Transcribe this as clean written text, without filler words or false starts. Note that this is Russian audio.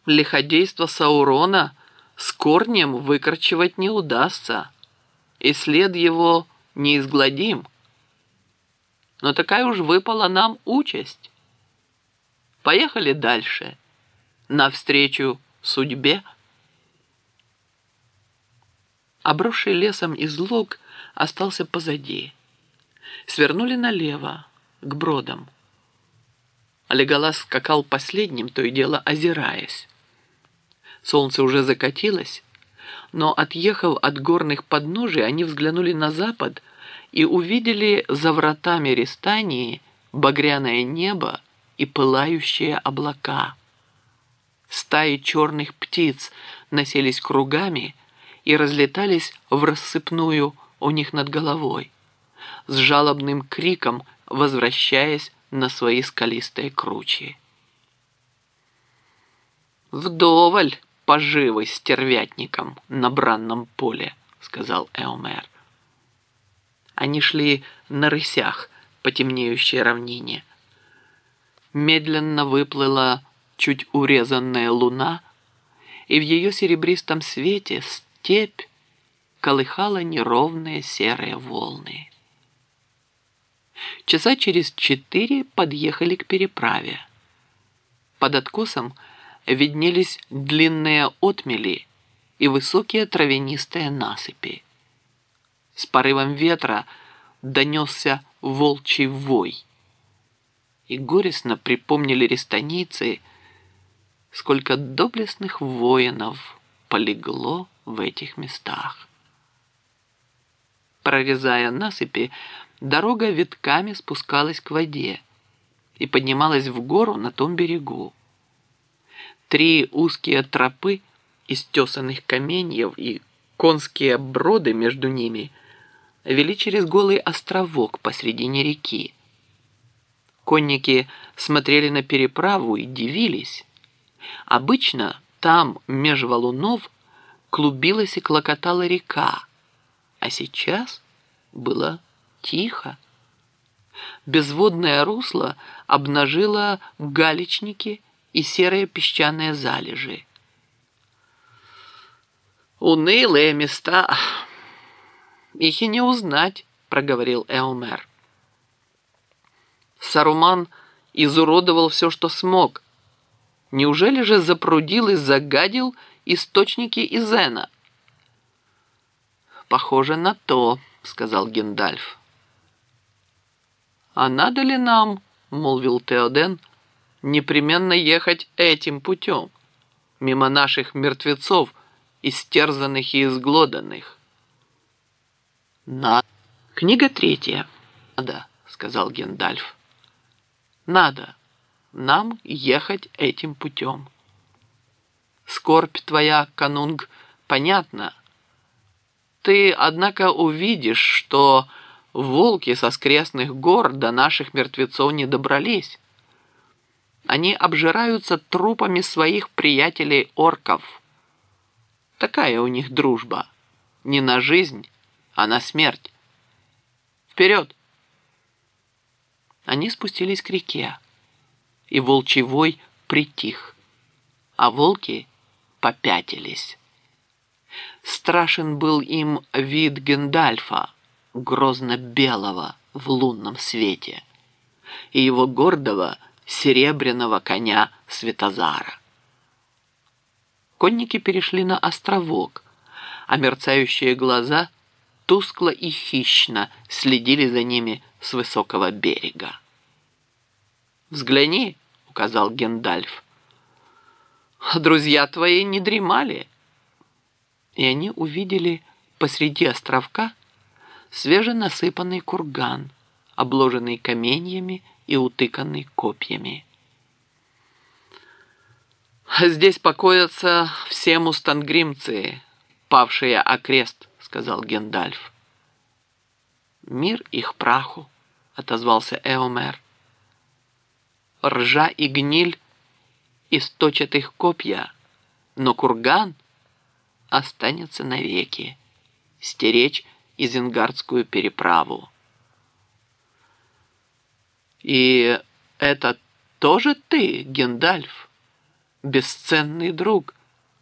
Лиходейство Саурона с корнем выкорчевать не удастся, и след его неизгладим. Но такая уж выпала нам участь. Поехали дальше, навстречу судьбе. Обросший лесом излог остался позади. Свернули налево, к бродам. Леголас скакал последним, то и дело озираясь. Солнце уже закатилось, но, отъехав от горных подножий, они взглянули на запад и увидели за вратами Рестании багряное небо и пылающие облака. Стаи черных птиц носились кругами и разлетались в рассыпную у них над головой, с жалобным криком возвращаясь на свои скалистые кручи. «Вдоволь поживы стервятникам на бранном поле», — сказал Эомер. Они шли на рысях по темнеющей равнине. Медленно выплыла чуть урезанная луна, и в ее серебристом свете степь колыхала неровные серые волны. Часа через 4 подъехали к переправе. Под откосом виднелись длинные отмели и высокие травянистые насыпи. С порывом ветра донесся волчий вой. И горестно припомнили рестанийцы, сколько доблестных воинов полегло в этих местах. Прорезая насыпи, дорога витками спускалась к воде и поднималась в гору на том берегу. 3 узкие тропы из тесаных каменьев и конские броды между ними вели через голый островок посредине реки. Конники смотрели на переправу и дивились. Обычно там, меж валунов, клубилась и клокотала река, а сейчас было тихо. Безводное русло обнажило галечники и серые песчаные залежи. «Унылые места, их и не узнать», — проговорил Эомер. Саруман изуродовал все, что смог. Неужели же запрудил и загадил источники Изена? «Похоже на то», — сказал Гендальф. «А надо ли нам, — молвил Теоден, — непременно ехать этим путем, мимо наших мертвецов, истерзанных и изглоданных?» «Надо». Книга 3. «Надо», — сказал Гендальф. «Надо нам ехать этим путем. Скорбь твоя, Канунг, понятна. Ты, однако, увидишь, что волки со скрестных гор до наших мертвецов не добрались. Они обжираются трупами своих приятелей-орков. Такая у них дружба. Не на жизнь, а на смерть. Вперед!» Они спустились к реке, и волчий вой притих, а волки попятились. Страшен был им вид Гендальфа, грозно-белого в лунном свете, и его гордого серебряного коня Светозара. Конники перешли на островок, а мерцающие глаза тускло и хищно следили за ними с высокого берега. «Взгляни», — указал Гендальф, — «друзья твои не дремали». И они увидели посреди островка свеженасыпанный курган, обложенный каменьями и утыканный копьями. «Здесь покоятся все мустангримцы, павшие окрест», — сказал Гендальф. «Мир их праху», — отозвался Эомер. «Ржа и гниль источат их копья, но курган останется навеки, стеречь Изенгардскую переправу». «И это тоже ты, Гендальф?» бесценный друг.